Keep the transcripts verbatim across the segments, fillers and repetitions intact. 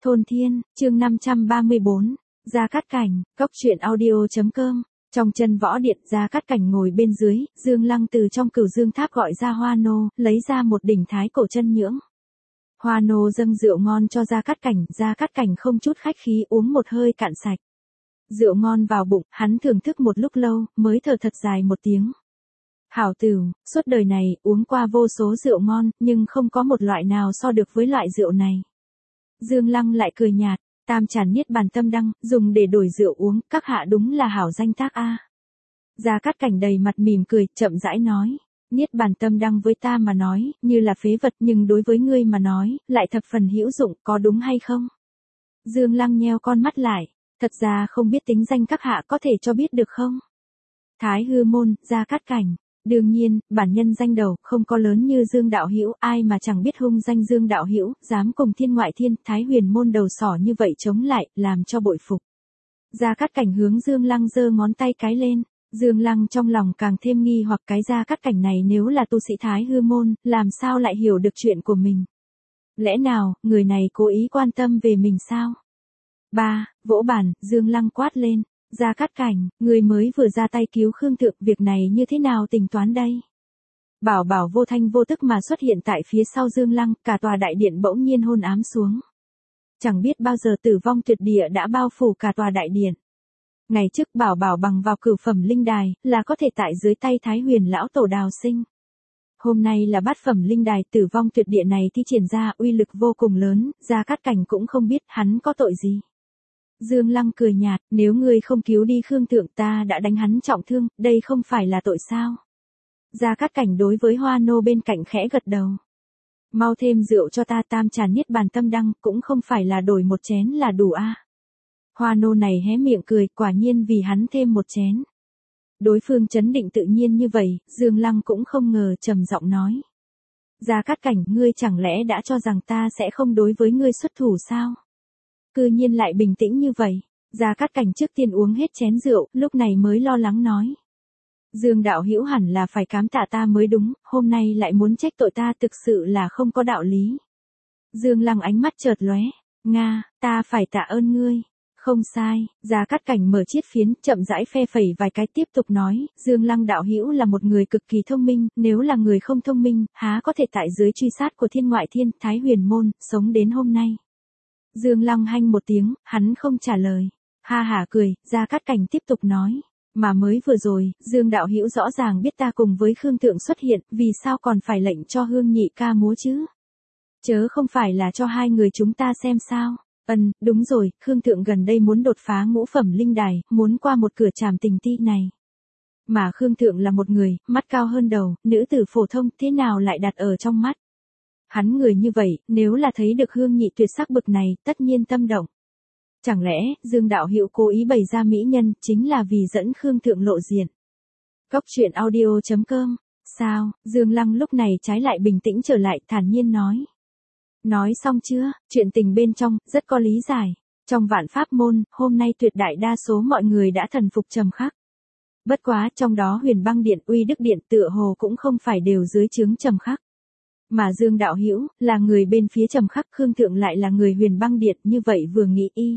Thôn Thiên, chương năm trăm ba mươi bốn, Gia Cát Cảnh, cốc truyện audio.com. Trong chân võ điện, Gia Cát Cảnh ngồi bên dưới, Dương Lăng từ trong Cửu Dương Tháp gọi ra Hoa Nô, lấy ra một đỉnh thái cổ chân nhưỡng. Hoa Nô dâng rượu ngon cho Gia Cát Cảnh, Gia Cát Cảnh không chút khách khí uống một hơi cạn sạch. Rượu ngon vào bụng, hắn thưởng thức một lúc lâu, mới thở thật dài một tiếng. Hảo tửu, suốt đời này, uống qua vô số rượu ngon, nhưng không có một loại nào so được với loại rượu này. Dương Lăng lại cười nhạt, tam tràn niết bàn tâm đăng, dùng để đổi rượu uống, các hạ đúng là hảo danh tác a. Gia Cát Cảnh đầy mặt mỉm cười, chậm rãi nói, niết bàn tâm đăng với ta mà nói, như là phế vật, nhưng đối với ngươi mà nói, lại thập phần hữu dụng, có đúng hay không? Dương Lăng nheo con mắt lại, thật ra không biết tính danh các hạ có thể cho biết được không? Thái Hư Môn, Gia Cát Cảnh. Đương nhiên, bản nhân danh đầu, không có lớn như Dương Đạo Hữu, ai mà chẳng biết hung danh Dương Đạo Hữu, dám cùng thiên ngoại thiên, Thái Huyền Môn đầu sỏ như vậy chống lại, làm cho bội phục. Gia Cát Cảnh hướng Dương Lăng giơ ngón tay cái lên, Dương Lăng trong lòng càng thêm nghi hoặc cái Gia Cát Cảnh này nếu là tu sĩ Thái Hư Môn, làm sao lại hiểu được chuyện của mình? Lẽ nào, người này cố ý quan tâm về mình sao? Ba, vỗ bàn, Dương Lăng quát lên. Gia Cát Cảnh, người mới vừa ra tay cứu Khương Thượng, việc này như thế nào tính toán đây? Bảo Bảo vô thanh vô tức mà xuất hiện tại phía sau Dương Lăng, cả tòa đại điện bỗng nhiên hôn ám xuống. Chẳng biết bao giờ tử vong tuyệt địa đã bao phủ cả tòa đại điện. Ngày trước Bảo Bảo bằng vào cửu phẩm linh đài, là có thể tại dưới tay Thái Huyền lão tổ đào sinh. Hôm nay là bát phẩm linh đài, tử vong tuyệt địa này thi triển ra uy lực vô cùng lớn, Gia Cát Cảnh cũng không biết hắn có tội gì. Dương Lăng cười nhạt, nếu ngươi không cứu đi Khương Thượng ta đã đánh hắn trọng thương, đây không phải là tội sao? Gia Cát Cảnh đối với Hoa Nô bên cạnh khẽ gật đầu. Mau thêm rượu cho ta, tam tràn niết bàn tâm đăng, cũng không phải là đổi một chén là đủ a. À. Hoa Nô này hé miệng cười, quả nhiên vì hắn thêm một chén. Đối phương trấn định tự nhiên như vậy, Dương Lăng cũng không ngờ, trầm giọng nói. Gia Cát Cảnh, ngươi chẳng lẽ đã cho rằng ta sẽ không đối với ngươi xuất thủ sao? Cư nhiên lại bình tĩnh như vậy, Gia Cát Cảnh trước tiên uống hết chén rượu, lúc này mới lo lắng nói. Dương Đạo Hữu hẳn là phải cám tạ ta mới đúng, hôm nay lại muốn trách tội ta thực sự là không có đạo lý. Dương Lăng ánh mắt chợt lóe, Nga, ta phải tạ ơn ngươi. Không sai, Gia Cát Cảnh mở chiết phiến, chậm rãi phe phẩy vài cái tiếp tục nói, Dương Lăng Đạo Hữu là một người cực kỳ thông minh, nếu là người không thông minh, há có thể tại dưới truy sát của thiên ngoại thiên, Thái Huyền Môn, sống đến hôm nay. Dương Lăng hanh một tiếng, hắn không trả lời. Ha hả cười, Gia Cát Cảnh tiếp tục nói. Mà mới vừa rồi, Dương Đạo Hữu rõ ràng biết ta cùng với Khương Thượng xuất hiện, vì sao còn phải lệnh cho Hương Nhị ca múa chứ? Chớ không phải là cho hai người chúng ta xem sao? Ừm, đúng rồi, Khương Thượng gần đây muốn đột phá ngũ phẩm linh đài, muốn qua một cửa trảm tình ti này. Mà Khương Thượng là một người, mắt cao hơn đầu, nữ tử phổ thông, thế nào lại đặt ở trong mắt? Hắn người như vậy, nếu là thấy được Hương Nhị tuyệt sắc bực này, tất nhiên tâm động. Chẳng lẽ, Dương Đạo Hữu cố ý bày ra mỹ nhân, chính là vì dẫn Khương Thượng lộ diện. Cốc truyện audio.com. Sao, Dương Lăng lúc này trái lại bình tĩnh trở lại, thản nhiên nói. Nói xong chưa, chuyện tình bên trong, rất có lý giải. Trong vạn pháp môn, hôm nay tuyệt đại đa số mọi người đã thần phục Trầm Khắc. Bất quá, trong đó Huyền Băng Điện, Uy Đức Điện tựa hồ cũng không phải đều dưới trướng Trầm Khắc. Mà Dương Đạo Hữu là người bên phía Trầm Khắc, Khương Thượng lại là người Huyền Băng Điện, như vậy vừa nghĩ y.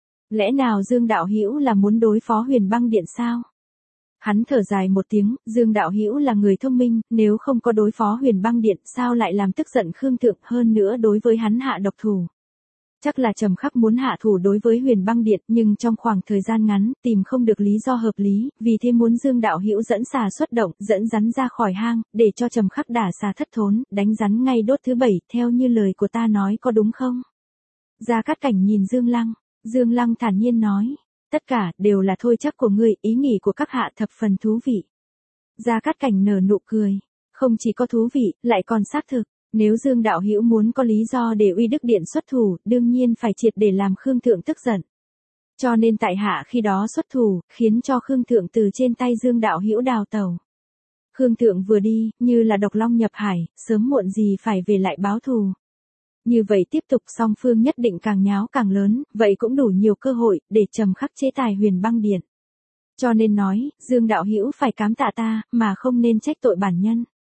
Lẽ nào Dương Đạo Hữu là muốn đối phó Huyền Băng Điện sao? Hắn thở dài một tiếng, Dương Đạo Hữu là người thông minh, nếu không có đối phó Huyền Băng Điện, sao lại làm tức giận Khương Thượng, hơn nữa đối với hắn hạ độc thủ. Chắc là Trầm Khắc muốn hạ thủ đối với Huyền Băng Điện, nhưng trong khoảng thời gian ngắn, tìm không được lý do hợp lý, vì thế muốn Dương Đạo Hữu dẫn xà xuất động, dẫn rắn ra khỏi hang, để cho Trầm Khắc đả xà thất thốn, đánh rắn ngay đốt thứ bảy, theo như lời của ta nói có đúng không? Gia Cát Cảnh nhìn Dương Lăng, Dương Lăng thản nhiên nói, tất cả đều là thôi chắc của ngươi, ý nghĩ của các hạ thập phần thú vị. Gia Cát Cảnh nở nụ cười, không chỉ có thú vị, lại còn xác thực. Nếu Dương Đạo Hữu muốn có lý do để Uy Đức Điện xuất thủ, đương nhiên phải triệt để làm Khương Thượng tức giận. Cho nên tại hạ khi đó xuất thủ, khiến cho Khương Thượng từ trên tay Dương Đạo Hữu đào tẩu. Khương Thượng vừa đi, như là độc long nhập hải, sớm muộn gì phải về lại báo thù. Như vậy tiếp tục song phương nhất định càng nháo càng lớn, vậy cũng đủ nhiều cơ hội, để Trầm Khắc chế tài Huyền Băng Điện. Cho nên nói, Dương Đạo Hữu phải cám tạ ta, mà không nên trách tội bản nhân.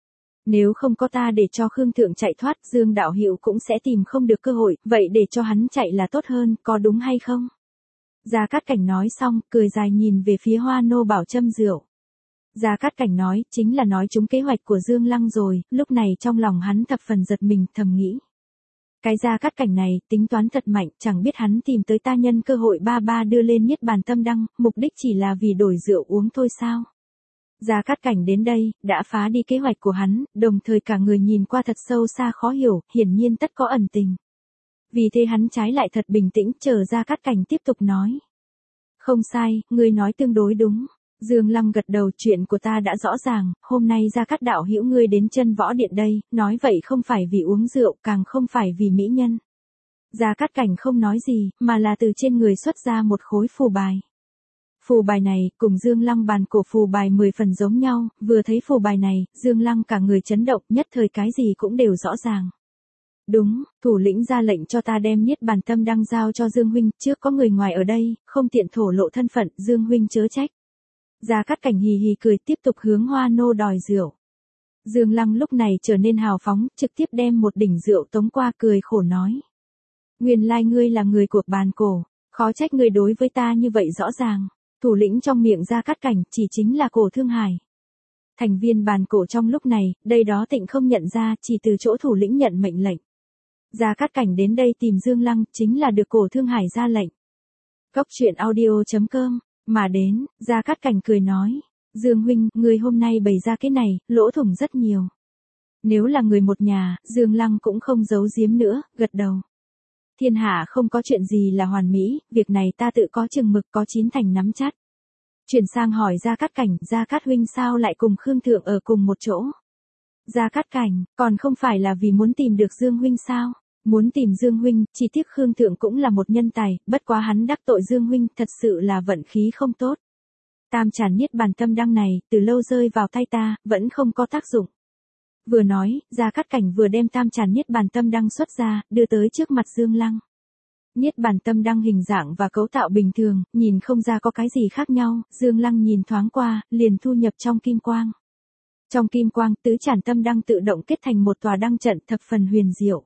Nếu không có ta để cho Khương Thượng chạy thoát, Dương đạo hữu cũng sẽ tìm không được cơ hội, vậy để cho hắn chạy là tốt hơn, có đúng hay không? Gia Cát Cảnh nói xong, cười dài nhìn về phía Hoa Nô bảo châm rượu. Gia Cát Cảnh nói, chính là nói trúng kế hoạch của Dương Lăng rồi, lúc này trong lòng hắn thập phần giật mình, thầm nghĩ. Cái Gia Cát Cảnh này, tính toán thật mạnh, chẳng biết hắn tìm tới ta nhân cơ hội ba ba đưa lên Niết Bàn Tâm Đăng, mục đích chỉ là vì đổi rượu uống thôi sao? Gia Cát Cảnh đến đây, đã phá đi kế hoạch của hắn, đồng thời cả người nhìn qua thật sâu xa khó hiểu, hiển nhiên tất có ẩn tình. Vì thế hắn trái lại thật bình tĩnh, chờ Gia Cát Cảnh tiếp tục nói. Không sai, ngươi nói tương đối đúng. Dương Lăng gật đầu, chuyện của ta đã rõ ràng, hôm nay Gia Cát đạo hữu ngươi đến chân võ điện đây, nói vậy không phải vì uống rượu, càng không phải vì mỹ nhân. Gia Cát Cảnh không nói gì, mà là từ trên người xuất ra một khối phù bài. Phù bài này, cùng Dương Lăng bàn cổ phù bài mười phần giống nhau, vừa thấy phù bài này, Dương Lăng cả người chấn động, nhất thời cái gì cũng đều rõ ràng. Đúng, thủ lĩnh ra lệnh cho ta đem Niết Bàn Tâm Đăng giao cho Dương huynh, trước có người ngoài ở đây, không tiện thổ lộ thân phận, Dương huynh chớ trách. Gia Cát Cảnh hì hì cười, tiếp tục hướng Hoa Nô đòi rượu. Dương Lăng lúc này trở nên hào phóng, trực tiếp đem một đỉnh rượu tống qua, cười khổ nói. Nguyên lai ngươi là người của bàn cổ, khó trách ngươi đối với ta như vậy rõ ràng. Thủ lĩnh trong miệng Gia Cát Cảnh chỉ chính là Cổ Thương Hải. Thành viên bàn cổ trong lúc này, đây đó tịnh không nhận ra, chỉ từ chỗ thủ lĩnh nhận mệnh lệnh. Gia Cát Cảnh đến đây tìm Dương Lăng, chính là được Cổ Thương Hải ra lệnh. Cốc truyện audio chấm com, mà đến, Gia Cát Cảnh cười nói, Dương huynh, người hôm nay bày ra cái này, lỗ thủng rất nhiều. Nếu là người một nhà, Dương Lăng cũng không giấu giếm nữa, gật đầu. Thiên hạ không có chuyện gì là hoàn mỹ, việc này ta tự có chừng mực, có chín thành nắm chắc. Chuyển sang hỏi Gia Cát Cảnh, Gia Cát huynh sao lại cùng Khương Thượng ở cùng một chỗ? Gia Cát Cảnh, còn không phải là vì muốn tìm được Dương huynh sao? Muốn tìm Dương huynh, chỉ tiếc Khương Thượng cũng là một nhân tài, bất quá hắn đắc tội Dương huynh, thật sự là vận khí không tốt. Tam Tràn Niết Bàn Tâm Đăng này, từ lâu rơi vào tay ta, vẫn không có tác dụng. Vừa nói, Gia Cát Cảnh vừa đem Tam Tràn Niết Bàn Tâm Đăng xuất ra, đưa tới trước mặt Dương Lăng. Niết Bàn Tâm Đăng hình dạng và cấu tạo bình thường, nhìn không ra có cái gì khác nhau, Dương Lăng nhìn thoáng qua, liền thu nhập trong kim quang. Trong kim quang, tứ tràn tâm đăng tự động kết thành một tòa đăng trận thập phần huyền diệu.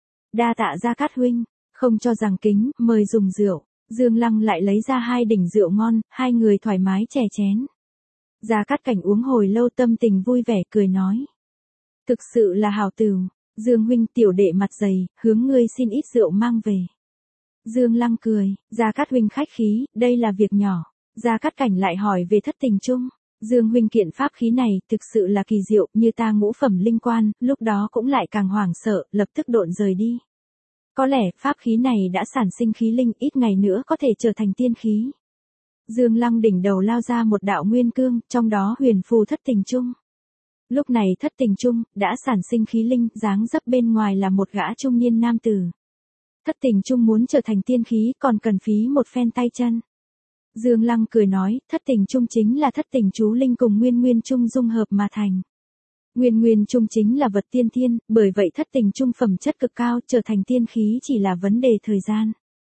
Đa tạ Gia Cát huynh, không cho rằng kính, mời dùng rượu. Dương Lăng lại lấy ra hai đỉnh rượu ngon, hai người thoải mái chè chén. Gia Cát Cảnh uống hồi lâu tâm tình vui vẻ cười nói. Thực sự là hào tửu, Dương huynh tiểu đệ mặt dày, hướng ngươi xin ít rượu mang về. Dương Lăng cười, Gia Cát huynh khách khí, đây là việc nhỏ. Gia Cát Cảnh lại hỏi về thất tình chung. Dương huynh kiện pháp khí này, thực sự là kỳ diệu, như ta ngũ phẩm linh quan, lúc đó cũng lại càng hoảng sợ, lập tức độn rời đi. Có lẽ, pháp khí này đã sản sinh khí linh, ít ngày nữa có thể trở thành tiên khí. Dương Lăng đỉnh đầu lao ra một đạo nguyên cương, trong đó huyền phù thất tình chung. Lúc này thất tình chung, đã sản sinh khí linh, dáng dấp bên ngoài là một gã trung niên nam tử. Thất tình chung muốn trở thành tiên khí, còn cần phí một phen tay chân. Dương Lăng cười nói, thất tình chung chính là thất tình chú linh cùng nguyên nguyên chung dung hợp mà thành. Nguyên nguyên chung chính là vật tiên thiên, bởi vậy thất tình chung phẩm chất cực cao, trở thành tiên khí chỉ là vấn đề thời gian.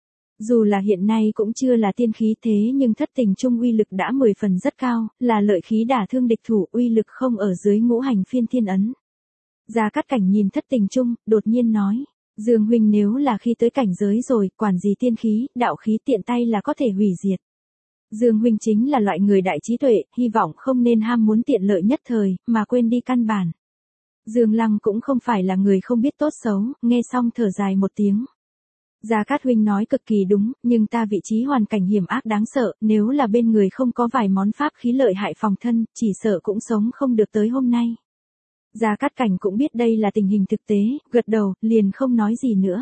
Dù là hiện nay cũng chưa là tiên khí thế nhưng thất tình chung uy lực đã mười phần rất cao, là lợi khí đả thương địch thủ, uy lực không ở dưới ngũ hành phiên thiên ấn. Gia Cát Cảnh nhìn thất tình chung, đột nhiên nói, Dương huynh nếu là khi tới cảnh giới rồi, quản gì tiên khí, đạo khí tiện tay là có thể hủy diệt. Dương huynh chính là loại người đại trí tuệ, hy vọng không nên ham muốn tiện lợi nhất thời, mà quên đi căn bản. Dương Lăng cũng không phải là người không biết tốt xấu, nghe xong thở dài một tiếng. Gia Cát huynh nói cực kỳ đúng, nhưng ta vị trí hoàn cảnh hiểm ác đáng sợ, nếu là bên người không có vài món pháp khí lợi hại phòng thân, chỉ sợ cũng sống không được tới hôm nay. Gia Cát Cảnh cũng biết đây là tình hình thực tế, gật đầu, liền không nói gì nữa.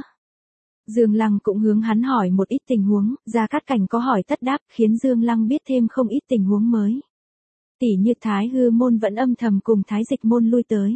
Dương Lăng cũng hướng hắn hỏi một ít tình huống, Gia Cát Cảnh có hỏi tất đáp, khiến Dương Lăng biết thêm không ít tình huống mới. Tỉ như Thái Hư môn vẫn âm thầm cùng Thái Dịch môn lui tới.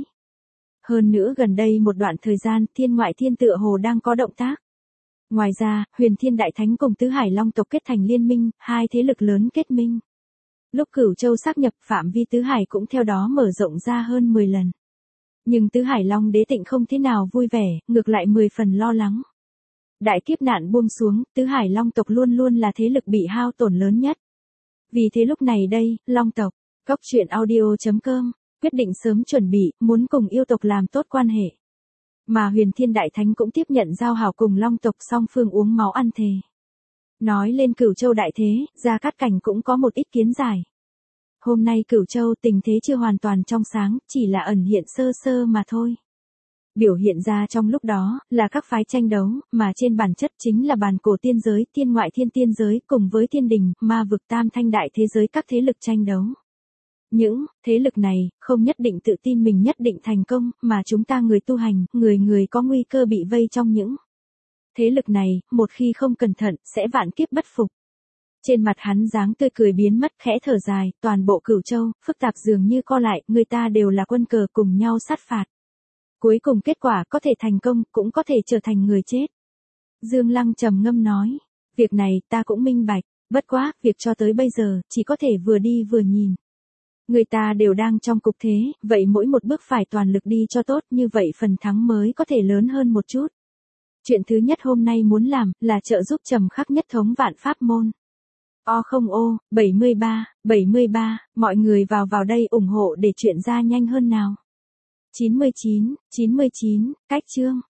Hơn nữa gần đây một đoạn thời gian, Thiên Ngoại Thiên tựa hồ đang có động tác. Ngoài ra, Huyền Thiên Đại Thánh cùng Tứ Hải Long tộc kết thành liên minh, hai thế lực lớn kết minh. Lúc Cửu Châu sáp nhập, phạm vi Tứ Hải cũng theo đó mở rộng ra hơn mười lần. Nhưng Tứ Hải Long đế tịnh không thế nào vui vẻ, ngược lại mười phần lo lắng. Đại kiếp nạn buông xuống, Tứ Hải Long tộc luôn luôn là thế lực bị hao tổn lớn nhất. Vì thế lúc này đây, Long tộc, Cốc truyện audio chấm com quyết định sớm chuẩn bị, muốn cùng yêu tộc làm tốt quan hệ. Mà Huyền Thiên Đại Thánh cũng tiếp nhận giao hảo cùng Long tộc song phương uống máu ăn thề. Nói lên Cửu Châu đại thế, Gia Cát Cảnh cũng có một ít kiến giải. Hôm nay Cửu Châu tình thế chưa hoàn toàn trong sáng, chỉ là ẩn hiện sơ sơ mà thôi. Biểu hiện ra trong lúc đó, là các phái tranh đấu, mà trên bản chất chính là bản cổ tiên giới, thiên ngoại thiên tiên giới, cùng với thiên đình, ma vực tam thanh đại thế giới các thế lực tranh đấu. Những thế lực này, không nhất định tự tin mình nhất định thành công, mà chúng ta người tu hành, người người có nguy cơ bị vây trong những thế lực này, một khi không cẩn thận, sẽ vạn kiếp bất phục. Trên mặt hắn dáng tươi cười biến mất, khẽ thở dài, toàn bộ Cửu Châu, phức tạp dường như co lại, người ta đều là quân cờ cùng nhau sát phạt. Cuối cùng kết quả có thể thành công, cũng có thể trở thành người chết. Dương Lăng trầm ngâm nói, việc này ta cũng minh bạch, bất quá, việc cho tới bây giờ, chỉ có thể vừa đi vừa nhìn. Người ta đều đang trong cục thế, vậy mỗi một bước phải toàn lực đi cho tốt, như vậy phần thắng mới có thể lớn hơn một chút. Chuyện thứ nhất hôm nay muốn làm, là trợ giúp Trầm Khắc nhất thống vạn pháp môn. O không ô, bảy mươi ba, bảy mươi ba, mọi người vào vào đây ủng hộ để chuyện ra nhanh hơn nào. chín mươi chín, chín mươi chín, cách chương.